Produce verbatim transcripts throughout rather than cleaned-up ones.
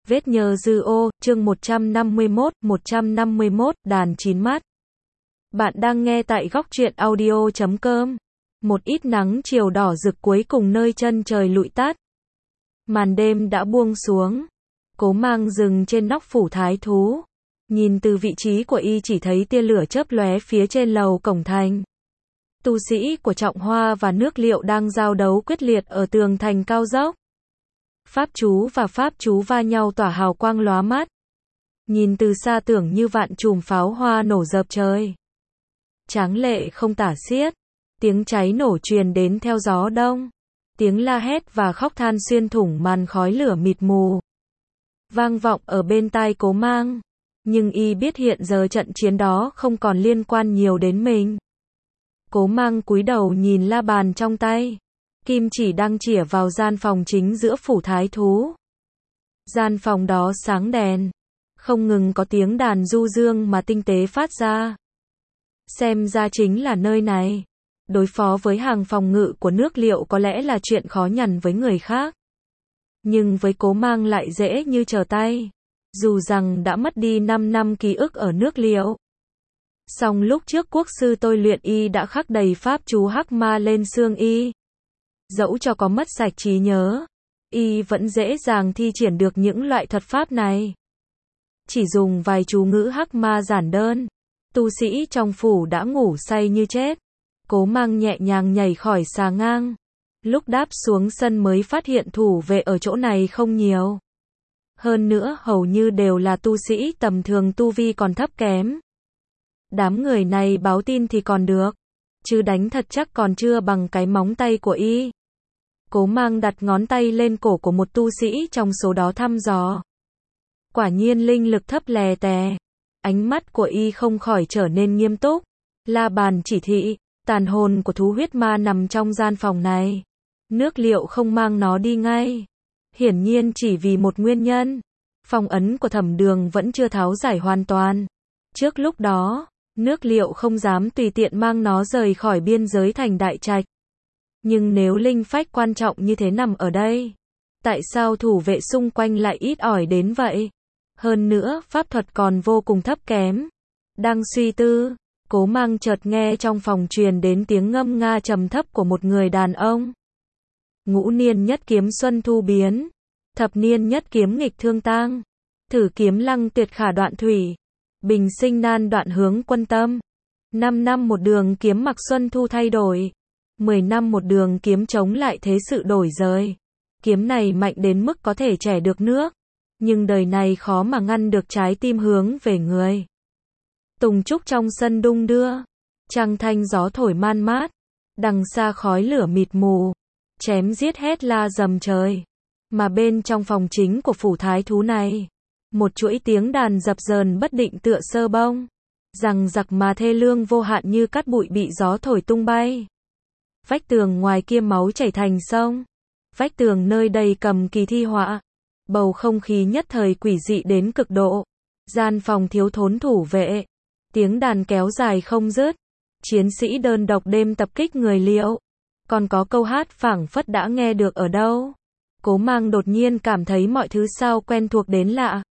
Vết nhơ dư ô, chương một trăm năm mươi mốt, một trăm năm mươi mốt, đàn chín mắt. Bạn đang nghe tại góc truyện audio chấm com. Một ít nắng chiều đỏ rực cuối cùng nơi chân trời lụi tắt. Màn đêm đã buông xuống. Cố Mang dừng trên nóc phủ thái thú. Nhìn từ vị trí của y chỉ thấy tia lửa chớp lóe phía trên lầu cổng thành. Tu sĩ của Trọng Hoa và Nước Liệu đang giao đấu quyết liệt ở tường thành cao dốc. Pháp chú và pháp chú va nhau tỏa hào quang lóa mắt. Nhìn từ xa tưởng như vạn chùm pháo hoa nổ dập trời. Tráng lệ không tả xiết. Tiếng cháy nổ truyền đến theo gió đông. Tiếng la hét và khóc than xuyên thủng màn khói lửa mịt mù. Vang vọng ở bên tai Cố Mang. Nhưng y biết hiện giờ trận chiến đó không còn liên quan nhiều đến mình. Cố Mang cúi đầu nhìn la bàn trong tay. Kim chỉ đang chĩa vào gian phòng chính giữa phủ thái thú. Gian phòng đó sáng đèn. Không ngừng có tiếng đàn du dương mà tinh tế phát ra. Xem ra chính là nơi này. Đối phó với hàng phòng ngự của Nước Liệu có lẽ là chuyện khó nhằn với người khác. Nhưng với Cố Mang lại dễ như trở tay. Dù rằng đã mất đi năm năm ký ức ở Nước Liệu. Song lúc trước quốc sư tôi luyện y đã khắc đầy pháp chú hắc ma lên xương y. Dẫu cho có mất sạch trí nhớ, y vẫn dễ dàng thi triển được những loại thuật pháp này. Chỉ dùng vài chú ngữ hắc ma giản đơn, tu sĩ trong phủ đã ngủ say như chết. Cố Mang nhẹ nhàng nhảy khỏi xà ngang. Lúc đáp xuống sân mới phát hiện thủ vệ ở chỗ này không nhiều. Hơn nữa hầu như đều là tu sĩ tầm thường tu vi còn thấp kém. Đám người này báo tin thì còn được, chứ đánh thật chắc còn chưa bằng cái móng tay của y. Cố Mang đặt ngón tay lên cổ của một tu sĩ trong số đó thăm dò. Quả nhiên linh lực thấp lè tè. Ánh mắt của y không khỏi trở nên nghiêm túc. La bàn chỉ thị, tàn hồn của thú huyết ma nằm trong gian phòng này. Nước Liệu không mang nó đi ngay. Hiển nhiên chỉ vì một nguyên nhân. Phong ấn của Thẩm Đường vẫn chưa tháo giải hoàn toàn. Trước lúc đó, Nước Liệu không dám tùy tiện mang nó rời khỏi biên giới thành Đại Trạch. Nhưng nếu linh phách quan trọng như thế nằm ở đây, tại sao thủ vệ xung quanh lại ít ỏi đến vậy? Hơn nữa, pháp thuật còn vô cùng thấp kém. Đang suy tư, Cố Mang chợt nghe trong phòng truyền đến tiếng ngâm nga trầm thấp của một người đàn ông. Ngũ niên nhất kiếm xuân thu biến, thập niên nhất kiếm nghịch thương tang, thử kiếm lăng tuyệt khả đoạn thủy, bình sinh nan đoạn hướng quân tâm. Năm năm một đường kiếm mặc xuân thu thay đổi. Mười năm một đường kiếm chống lại thế sự đổi rời. Kiếm này mạnh đến mức có thể chẻ được nước. Nhưng đời này khó mà ngăn được trái tim hướng về người. Tùng trúc trong sân đung đưa. Trăng thanh gió thổi man mát. Đằng xa khói lửa mịt mù. Chém giết hét la dầm trời. Mà bên trong phòng chính của phủ thái thú này, một chuỗi tiếng đàn dập dờn bất định tựa sơ bông. Rằng giặc mà thê lương vô hạn như cát bụi bị gió thổi tung bay. Vách tường ngoài kia máu chảy thành sông. Vách tường nơi đây cầm kỳ thi họa. Bầu không khí nhất thời quỷ dị đến cực độ. Gian phòng thiếu thốn thủ vệ. Tiếng đàn kéo dài không dứt. Chiến sĩ đơn độc đêm tập kích người Liệu. Còn có câu hát phảng phất đã nghe được ở đâu. Cố Mang đột nhiên cảm thấy mọi thứ sao quen thuộc đến lạ.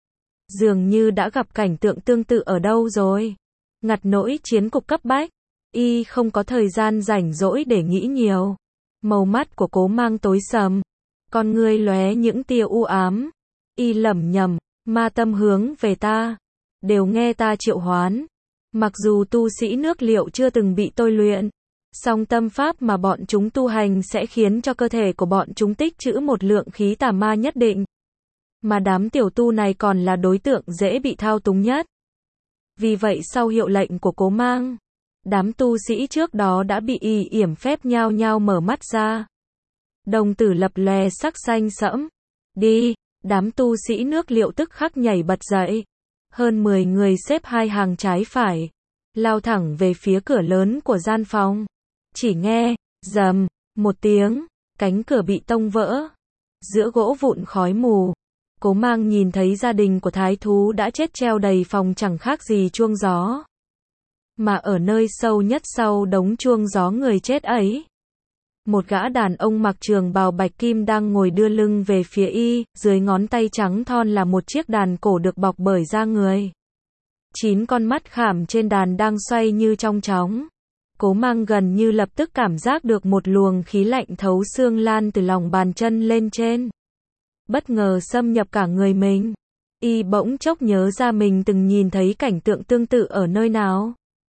Dường như đã gặp cảnh tượng tương tự ở đâu rồi. Ngặt nỗi chiến cục cấp bách. Y không có thời gian rảnh rỗi để nghĩ nhiều. Màu mắt của Cố Mang tối sầm. Con ngươi lóe những tia u ám. Y lẩm nhẩm, ma tâm hướng về ta. Đều nghe ta triệu hoán. Mặc dù tu sĩ Nước Liệu chưa từng bị tôi luyện. Song tâm pháp mà bọn chúng tu hành sẽ khiến cho cơ thể của bọn chúng tích trữ một lượng khí tà ma nhất định. Mà đám tiểu tu này còn là đối tượng dễ bị thao túng nhất. Vì vậy sau hiệu lệnh của Cố Mang, đám tu sĩ trước đó đã bị y yểm phép nhao nhao mở mắt ra. Đồng tử lập lòe sắc xanh sẫm. Đi, đám tu sĩ Nước Liệu tức khắc nhảy bật dậy. Hơn mười người xếp hai hàng trái phải, lao thẳng về phía cửa lớn của gian phòng. Chỉ nghe, rầm, một tiếng, cánh cửa bị tông vỡ. Giữa gỗ vụn khói mù, Cố Mang nhìn thấy gia đình của thái thú đã chết treo đầy phòng chẳng khác gì chuông gió. Mà ở nơi sâu nhất sau đống chuông gió người chết ấy, Một gã đàn ông mặc trường bào bạch kim đang ngồi đưa lưng về phía y, dưới ngón tay trắng thon là một chiếc đàn cổ được bọc bởi da người. Chín con mắt khảm trên đàn đang xoay như trong chóng. Cố Mang gần như lập tức cảm giác được một luồng khí lạnh thấu xương lan từ lòng bàn chân lên trên. Bất ngờ xâm nhập cả người mình. Y bỗng chốc nhớ ra mình từng nhìn thấy cảnh tượng tương tự ở nơi nào.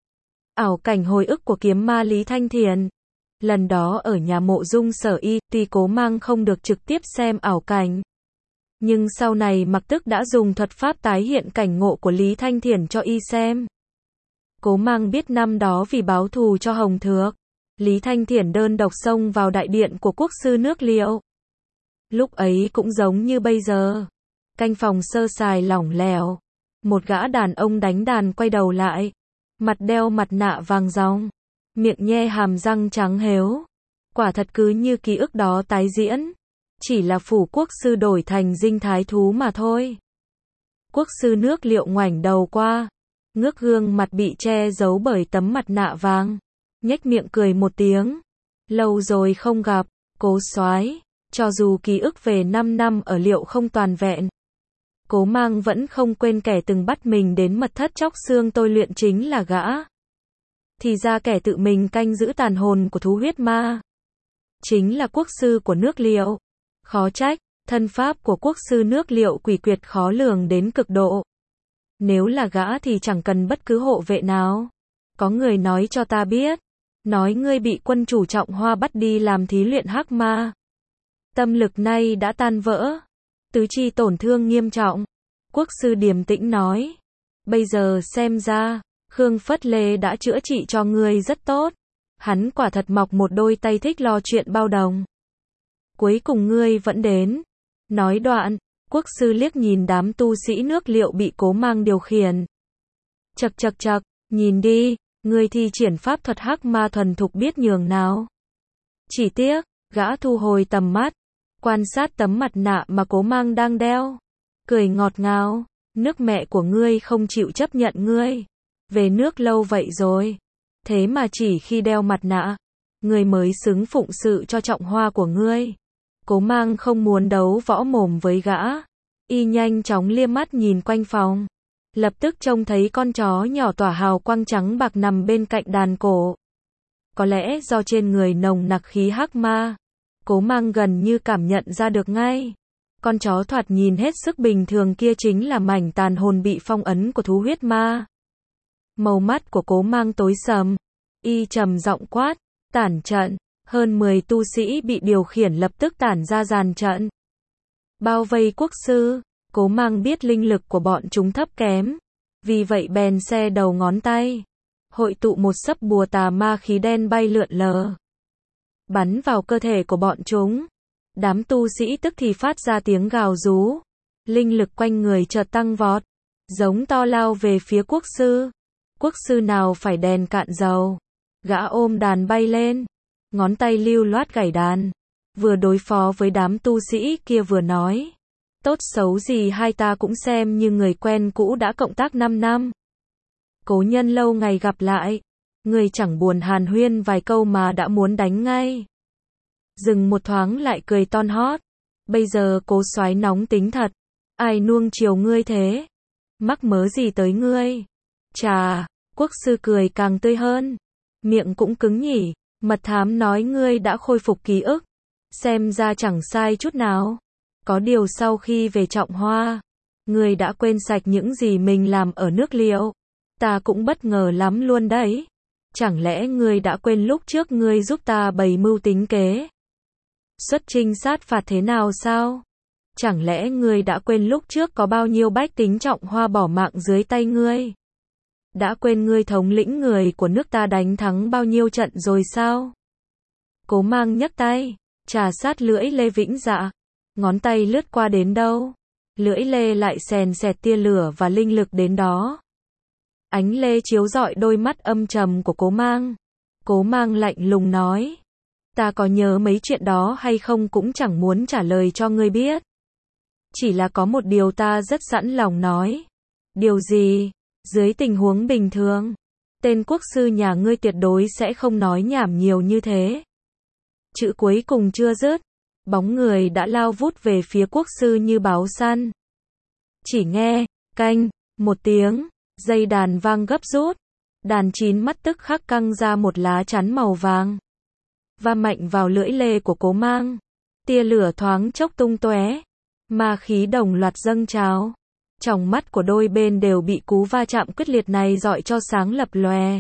Ảo cảnh hồi ức của kiếm ma Lý Thanh Thiền. Lần đó ở nhà mộ dung sở y, tuy Cố Mang không được trực tiếp xem ảo cảnh. Nhưng sau này mặc tức đã dùng thuật pháp tái hiện cảnh ngộ của Lý Thanh Thiền cho y xem. Cố Mang biết năm đó vì báo thù cho Hồng Thược, Lý Thanh Thiển đơn độc xông vào đại điện của quốc sư nước Liệu. Lúc ấy cũng giống như bây giờ. Canh phòng sơ sài lỏng lẻo. Một gã đàn ông đánh đàn quay đầu lại. Mặt đeo mặt nạ vàng ròng. Miệng nhe hàm răng trắng hếu. Quả thật cứ như ký ức đó tái diễn. Chỉ là phủ quốc sư đổi thành dinh thái thú mà thôi. Quốc sư nước Liệu ngoảnh đầu qua. Ngước gương mặt bị che giấu bởi tấm mặt nạ vàng. Nhếch miệng cười một tiếng. Lâu rồi không gặp, Cố soái. Cho dù ký ức về năm năm ở Liệu không toàn vẹn, Cố Mang vẫn không quên kẻ từng bắt mình đến mật thất chóc xương tôi luyện chính là gã. Thì ra kẻ tự mình canh giữ tàn hồn của thú huyết ma chính là quốc sư của nước Liệu. Khó trách, thân pháp của quốc sư nước Liệu quỷ quyệt khó lường đến cực độ. Nếu là gã thì chẳng cần bất cứ hộ vệ nào. Có người nói cho ta biết, nói ngươi bị quân chủ Trọng Hoa bắt đi làm thí luyện hắc ma. Tâm lực nay đã tan vỡ, tứ chi tổn thương nghiêm trọng. Quốc sư điềm tĩnh nói, bây giờ xem ra, Khương Phất Lê đã chữa trị cho ngươi rất tốt. Hắn quả thật mọc một đôi tay thích lo chuyện bao đồng. Cuối cùng ngươi vẫn đến. Nói đoạn, quốc sư liếc nhìn đám tu sĩ nước Liệu bị Cố Mang điều khiển. Chậc chậc chậc, nhìn đi, ngươi thi triển pháp thuật hắc ma thuần thục biết nhường nào. Chỉ tiếc, gã thu hồi tầm mắt, quan sát tấm mặt nạ mà Cố Mang đang đeo. Cười ngọt ngào, nước mẹ của ngươi không chịu chấp nhận ngươi. Về nước lâu vậy rồi. Thế mà chỉ khi đeo mặt nạ, ngươi mới xứng phụng sự cho Trọng Hoa của ngươi. Cố Mang không muốn đấu võ mồm với gã. Y nhanh chóng liếc mắt nhìn quanh phòng. Lập tức trông thấy con chó nhỏ tỏa hào quang trắng bạc nằm bên cạnh đàn cổ. Có lẽ do trên người nồng nặc khí hắc ma, Cố Mang gần như cảm nhận ra được ngay. Con chó thoạt nhìn hết sức bình thường kia chính là mảnh tàn hồn bị phong ấn của thú huyết ma. Màu mắt của Cố Mang tối sầm. Y trầm giọng quát, tản trận. Hơn mười tu sĩ bị điều khiển lập tức tản ra dàn trận. Bao vây quốc sư. Cố Mang biết linh lực của bọn chúng thấp kém. Vì vậy bèn xe đầu ngón tay. Hội tụ một sấp bùa tà ma khí đen bay lượn lờ. Bắn vào cơ thể của bọn chúng. Đám tu sĩ tức thì phát ra tiếng gào rú. Linh lực quanh người chợt tăng vọt. Giống to lao về phía quốc sư. Quốc sư nào phải đèn cạn dầu. Gã ôm đàn bay lên. Ngón tay lưu loát gảy đàn. Vừa đối phó với đám tu sĩ kia vừa nói. Tốt xấu gì hai ta cũng xem như người quen cũ đã cộng tác năm năm. Cố nhân lâu ngày gặp lại. Người chẳng buồn hàn huyên vài câu mà đã muốn đánh ngay. Dừng một thoáng lại cười ton hót. Bây giờ Cố soái nóng tính thật. Ai nuông chiều ngươi thế? Mắc mớ gì tới ngươi? Chà, quốc sư cười càng tươi hơn. Miệng cũng cứng nhỉ. Mật thám nói ngươi đã khôi phục ký ức. Xem ra chẳng sai chút nào. Có điều sau khi về Trọng Hoa, ngươi đã quên sạch những gì mình làm ở nước Liệu. Ta cũng bất ngờ lắm luôn đấy. Chẳng lẽ ngươi đã quên lúc trước ngươi giúp ta bày mưu tính kế? Xuất trinh sát phạt thế nào sao? Chẳng lẽ ngươi đã quên lúc trước có bao nhiêu bách tính Trọng Hoa bỏ mạng dưới tay ngươi? Đã quên ngươi thống lĩnh người của nước ta đánh thắng bao nhiêu trận rồi sao? Cố Mang nhấc tay, trà sát lưỡi Lê Vĩnh Dạ. Ngón tay lướt qua đến đâu, lưỡi lê lại xèn xẹt tia lửa và linh lực đến đó. Ánh lê chiếu rọi đôi mắt âm trầm của Cố Mang. Cố Mang lạnh lùng nói, ta có nhớ mấy chuyện đó hay không cũng chẳng muốn trả lời cho ngươi biết. Chỉ là có một điều ta rất sẵn lòng nói. Điều gì? Dưới tình huống bình thường, tên quốc sư nhà ngươi tuyệt đối sẽ không nói nhảm nhiều như thế. Chữ cuối cùng chưa dứt, bóng người đã lao vút về phía quốc sư như báo săn. Chỉ nghe, canh, một tiếng, dây đàn vang gấp rút, đàn chín mắt tức khắc căng ra một lá chắn màu vàng. Va mạnh vào lưỡi lê của Cố Mang, tia lửa thoáng chốc tung tóe, ma khí đồng loạt dâng trào. Tròng mắt của đôi bên đều bị cú va chạm quyết liệt này rọi cho sáng lập lòe.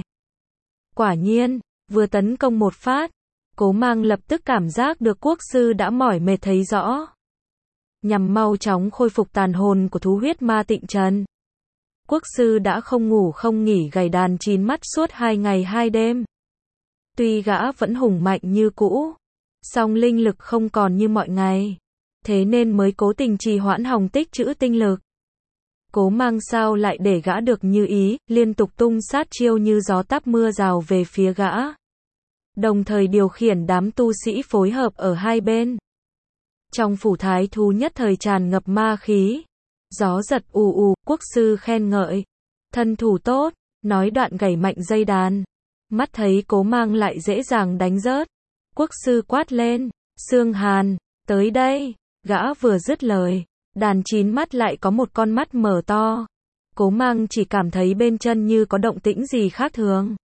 Quả nhiên, vừa tấn công một phát, Cố Mang lập tức cảm giác được quốc sư đã mỏi mệt thấy rõ. Nhằm mau chóng khôi phục tàn hồn của thú huyết ma tịnh trần, quốc sư đã không ngủ không nghỉ gảy đàn chín mắt suốt hai ngày hai đêm. Tuy gã vẫn hùng mạnh như cũ, song linh lực không còn như mọi ngày, thế nên mới cố tình trì hoãn hồng tích trữ tinh lực. Cố Mang sao lại để gã được như ý, liên tục tung sát chiêu như gió táp mưa rào về phía gã, đồng thời điều khiển đám tu sĩ phối hợp ở hai bên. Trong phủ thái thú nhất thời tràn ngập ma khí, gió giật ù ù, quốc sư khen ngợi, thân thủ tốt, nói đoạn gảy mạnh dây đàn. Mắt thấy Cố Mang lại dễ dàng đánh rớt, quốc sư quát lên, Sương Hàn, tới đây. Gã vừa dứt lời, đàn chín mắt lại có một con mắt mở to. Cố Mang chỉ cảm thấy bên chân như có động tĩnh gì khác thường.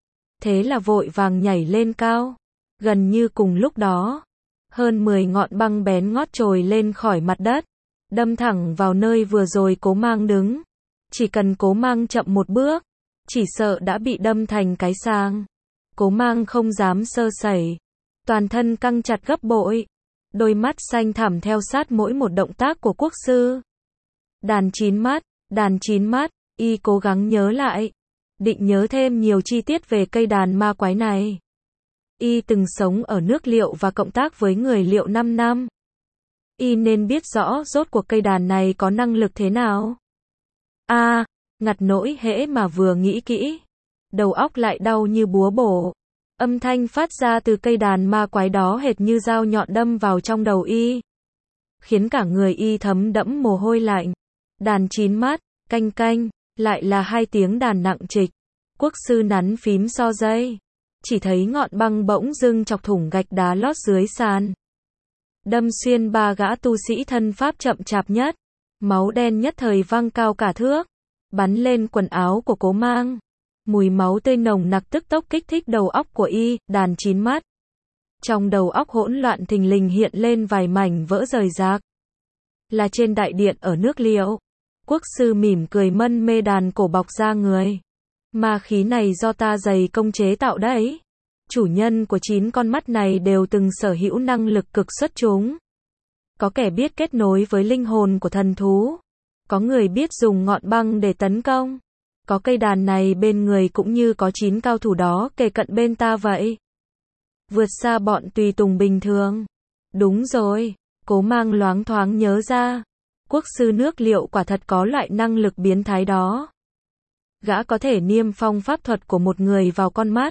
Thế là vội vàng nhảy lên cao. Gần như cùng lúc đó, hơn mười ngọn băng bén ngót trồi lên khỏi mặt đất, đâm thẳng vào nơi vừa rồi Cố Mang đứng. Chỉ cần Cố Mang chậm một bước, chỉ sợ đã bị đâm thành cái sang. Cố Mang không dám sơ sẩy, toàn thân căng chặt gấp bội, đôi mắt xanh thẳm theo sát mỗi một động tác của quốc sư. Đàn chín mắt, đàn chín mắt, y cố gắng nhớ lại, định nhớ thêm nhiều chi tiết về cây đàn ma quái này. Y từng sống ở nước Liệu và cộng tác với người Liệu năm năm. Y nên biết rõ rốt cuộc cây đàn này có năng lực thế nào. A, à, ngặt nỗi hễ mà vừa nghĩ kỹ, đầu óc lại đau như búa bổ. Âm thanh phát ra từ cây đàn ma quái đó hệt như dao nhọn đâm vào trong đầu y, khiến cả người y thấm đẫm mồ hôi lạnh. Đàn chín mắt, canh canh, lại là hai tiếng đàn nặng trịch. Quốc sư nắn phím so dây, chỉ thấy ngọn băng bỗng dưng chọc thủng gạch đá lót dưới sàn, đâm xuyên ba gã tu sĩ thân pháp chậm chạp nhất. Máu đen nhất thời văng cao cả thước, bắn lên quần áo của Cố Mang. Mùi máu tươi nồng nặc tức tốc kích thích đầu óc của y, đàn chín mắt. Trong đầu óc hỗn loạn thình lình hiện lên vài mảnh vỡ rời rạc. Là trên đại điện ở nước Liệu. Quốc sư mỉm cười mân mê đàn cổ bọc ra người. Ma khí này do ta dày công chế tạo đấy. Chủ nhân của chín con mắt này đều từng sở hữu năng lực cực xuất chúng. Có kẻ biết kết nối với linh hồn của thần thú. Có người biết dùng ngọn băng để tấn công. Có cây đàn này bên người cũng như có chín cao thủ đó kề cận bên ta vậy. Vượt xa bọn tùy tùng bình thường. Đúng rồi, Cố Mang loáng thoáng nhớ ra. Quốc sư nước Liệu quả thật có loại năng lực biến thái đó. Gã có thể niêm phong pháp thuật của một người vào con mắt,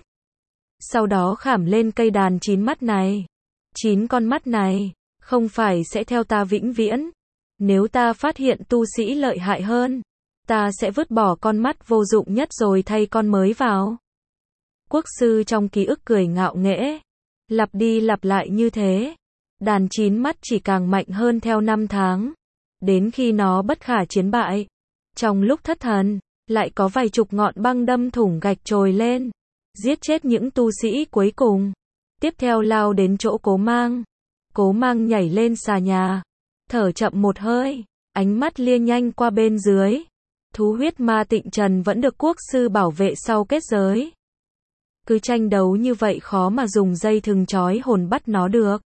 sau đó khảm lên cây đàn chín mắt này. Chín con mắt này, không phải sẽ theo ta vĩnh viễn. Nếu ta phát hiện tu sĩ lợi hại hơn, ta sẽ vứt bỏ con mắt vô dụng nhất rồi thay con mới vào. Quốc sư trong ký ức cười ngạo nghễ, lặp đi lặp lại như thế. Đàn chín mắt chỉ càng mạnh hơn theo năm tháng, đến khi nó bất khả chiến bại. Trong lúc thất thần, lại có vài chục ngọn băng đâm thủng gạch trồi lên, giết chết những tu sĩ cuối cùng. Tiếp theo lao đến chỗ Cố Mang. Cố Mang nhảy lên xà nhà, thở chậm một hơi, ánh mắt lia nhanh qua bên dưới. Thú huyết ma tịnh trần vẫn được quốc sư bảo vệ sau kết giới. Cứ tranh đấu như vậy khó mà dùng dây thừng trói hồn bắt nó được.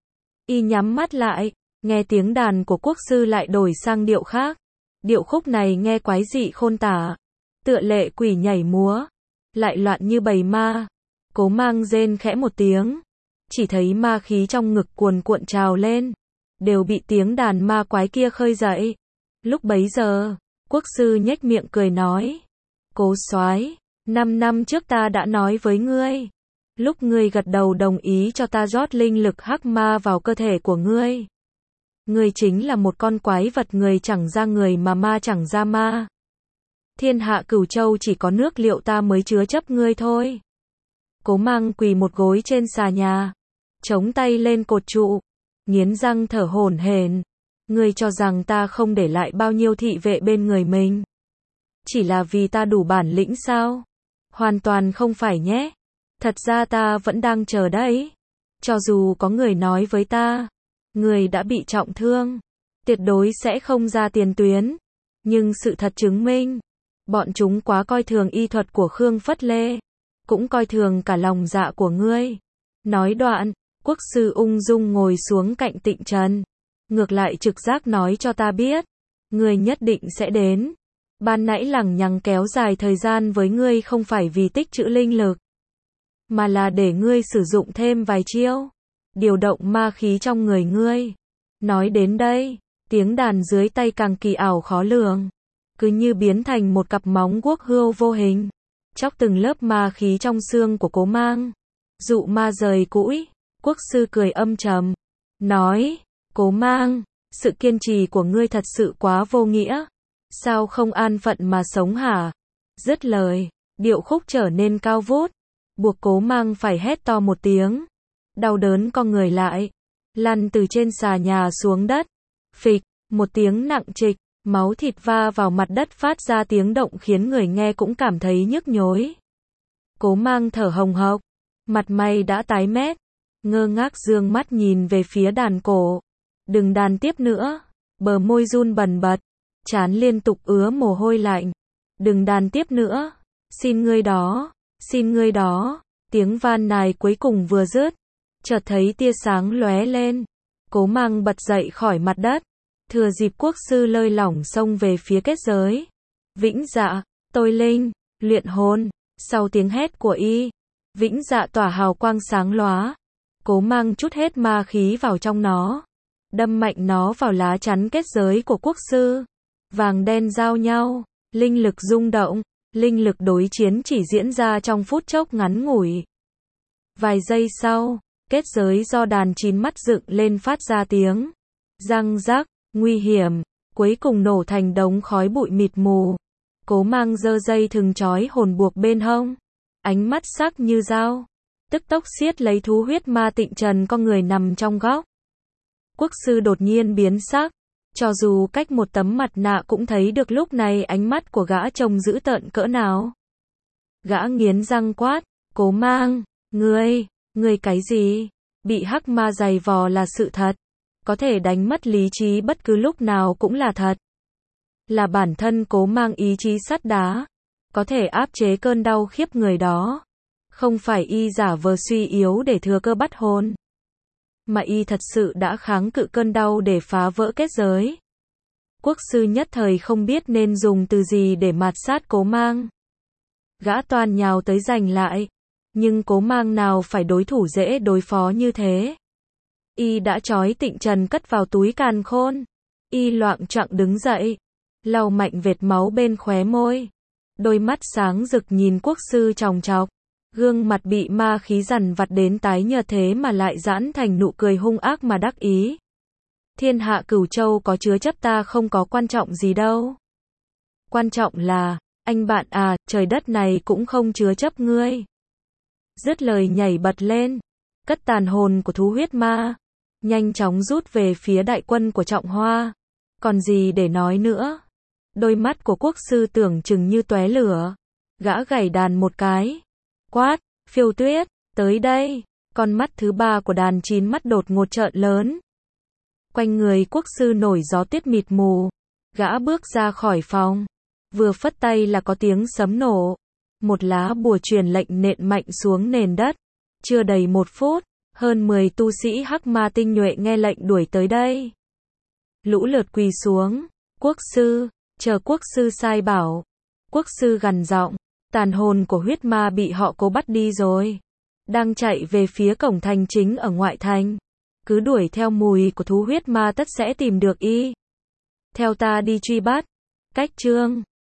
Y nhắm mắt lại, nghe tiếng đàn của quốc sư lại đổi sang điệu khác. Điệu khúc này nghe quái dị khôn tả, tựa lệ quỷ nhảy múa, lại loạn như bầy ma. Cố Mang rên khẽ một tiếng, chỉ thấy ma khí trong ngực cuồn cuộn trào lên, đều bị tiếng đàn ma quái kia khơi dậy. Lúc bấy giờ, quốc sư nhếch miệng cười nói, Cố soái, năm năm trước ta đã nói với ngươi, lúc ngươi gật đầu đồng ý cho ta rót linh lực hắc ma vào cơ thể của ngươi. Ngươi chính là một con quái vật, người chẳng ra người mà ma chẳng ra ma. Thiên hạ Cửu Châu chỉ có nước Liệu ta mới chứa chấp ngươi thôi. Cố Mang quỳ một gối trên xà nhà, chống tay lên cột trụ, nghiến răng thở hổn hển. Ngươi cho rằng ta không để lại bao nhiêu thị vệ bên người mình? Chỉ là vì ta đủ bản lĩnh sao? Hoàn toàn không phải nhé. Thật ra ta vẫn đang chờ đấy. Cho dù có người nói với ta, người đã bị trọng thương, tuyệt đối sẽ không ra tiền tuyến. Nhưng sự thật chứng minh, bọn chúng quá coi thường y thuật của Khương Phất Lê, cũng coi thường cả lòng dạ của ngươi. Nói đoạn, quốc sư ung dung ngồi xuống cạnh Tịnh Trần. Ngược lại trực giác nói cho ta biết, ngươi nhất định sẽ đến. Ban nãy lằng nhằng kéo dài thời gian với ngươi không phải vì tích trữ linh lực, mà là để ngươi sử dụng thêm vài chiêu, điều động ma khí trong người ngươi. Nói đến đây, tiếng đàn dưới tay càng kỳ ảo khó lường, cứ như biến thành một cặp móng guốc hươu vô hình, chóc từng lớp ma khí trong xương của Cố Mang. Dụ ma rời cũi, quốc sư cười âm trầm, nói, Cố Mang, sự kiên trì của ngươi thật sự quá vô nghĩa. Sao không an phận mà sống hả? Dứt lời, điệu khúc trở nên cao vút, buộc Cố Mang phải hét to một tiếng. Đau đớn co người lại, lăn từ trên xà nhà xuống đất. Phịch, một tiếng nặng trịch, máu thịt va vào mặt đất phát ra tiếng động khiến người nghe cũng cảm thấy nhức nhối. Cố Mang thở hồng hộc, mặt mày đã tái mét, ngơ ngác dương mắt nhìn về phía đàn cổ. Đừng đàn tiếp nữa, bờ môi run bần bật, trán liên tục ứa mồ hôi lạnh. Đừng đàn tiếp nữa, xin ngươi đó, xin ngươi đó. Tiếng van nài cuối cùng vừa dứt, chợt thấy tia sáng lóe lên. Cố Mang bật dậy khỏi mặt đất, thừa dịp quốc sư lơi lỏng xông về phía kết giới. Vĩnh Dạ, tôi linh, luyện hồn. Sau tiếng hét của y, Vĩnh Dạ tỏa hào quang sáng lóa. Cố Mang trút hết ma khí vào trong nó, đâm mạnh nó vào lá chắn kết giới của quốc sư. Vàng đen giao nhau, linh lực rung động, linh lực đối chiến chỉ diễn ra trong phút chốc ngắn ngủi. Vài giây sau, kết giới do đàn chín mắt dựng lên phát ra tiếng răng rắc, nguy hiểm, cuối cùng nổ thành đống khói bụi mịt mù. Cố Mang giơ dây thừng trói hồn buộc bên hông, ánh mắt sắc như dao, tức tốc siết lấy thú huyết ma Tịnh Trần con người nằm trong góc. Quốc sư đột nhiên biến sắc, cho dù cách một tấm mặt nạ cũng thấy được lúc này ánh mắt của gã trông dữ tợn cỡ nào. Gã nghiến răng quát, Cố Mang, ngươi, ngươi cái gì? Bị hắc ma giày vò là sự thật, có thể đánh mất lý trí bất cứ lúc nào cũng là thật. Là bản thân Cố Mang ý chí sắt đá, có thể áp chế cơn đau khiếp người đó. Không phải y giả vờ suy yếu để thừa cơ bắt hồn, mà y thật sự đã kháng cự cơn đau để phá vỡ kết giới. Quốc sư nhất thời không biết nên dùng từ gì để mạt sát Cố Mang. Gã toàn nhào tới giành lại, nhưng Cố Mang nào phải đối thủ dễ đối phó như thế. Y đã trói Tịnh Trần cất vào túi càn khôn. Y loạng choạng đứng dậy, lau mạnh vệt máu bên khóe môi. Đôi mắt sáng rực nhìn quốc sư chòng chọc. Gương mặt bị ma khí dằn vặt đến tái nhợt thế mà lại giãn thành nụ cười hung ác mà đắc ý. Thiên hạ Cửu Châu có chứa chấp ta không có quan trọng gì đâu. Quan trọng là, anh bạn à, trời đất này cũng không chứa chấp ngươi. Dứt lời nhảy bật lên, cất tàn hồn của thú huyết ma, nhanh chóng rút về phía đại quân của Trọng Hoa. Còn gì để nói nữa? Đôi mắt của quốc sư tưởng chừng như tóe lửa. Gã gảy đàn một cái, quát, Phiêu Tuyết, tới đây. Con mắt thứ ba của đàn chín mắt đột ngột trợn lớn. Quanh người quốc sư nổi gió tuyết mịt mù. Gã bước ra khỏi phòng, vừa phất tay là có tiếng sấm nổ. Một lá bùa truyền lệnh nện mạnh xuống nền đất. Chưa đầy một phút, hơn mười tu sĩ hắc ma tinh nhuệ nghe lệnh đuổi tới đây. Lũ lượt quỳ xuống. Quốc sư, chờ quốc sư sai bảo. Quốc sư gằn giọng, tàn hồn của huyết ma bị họ Cố bắt đi rồi. Đang chạy về phía cổng thành chính ở ngoại thành. Cứ đuổi theo mùi của thú huyết ma tất sẽ tìm được y. Theo ta đi truy bắt. Cách chương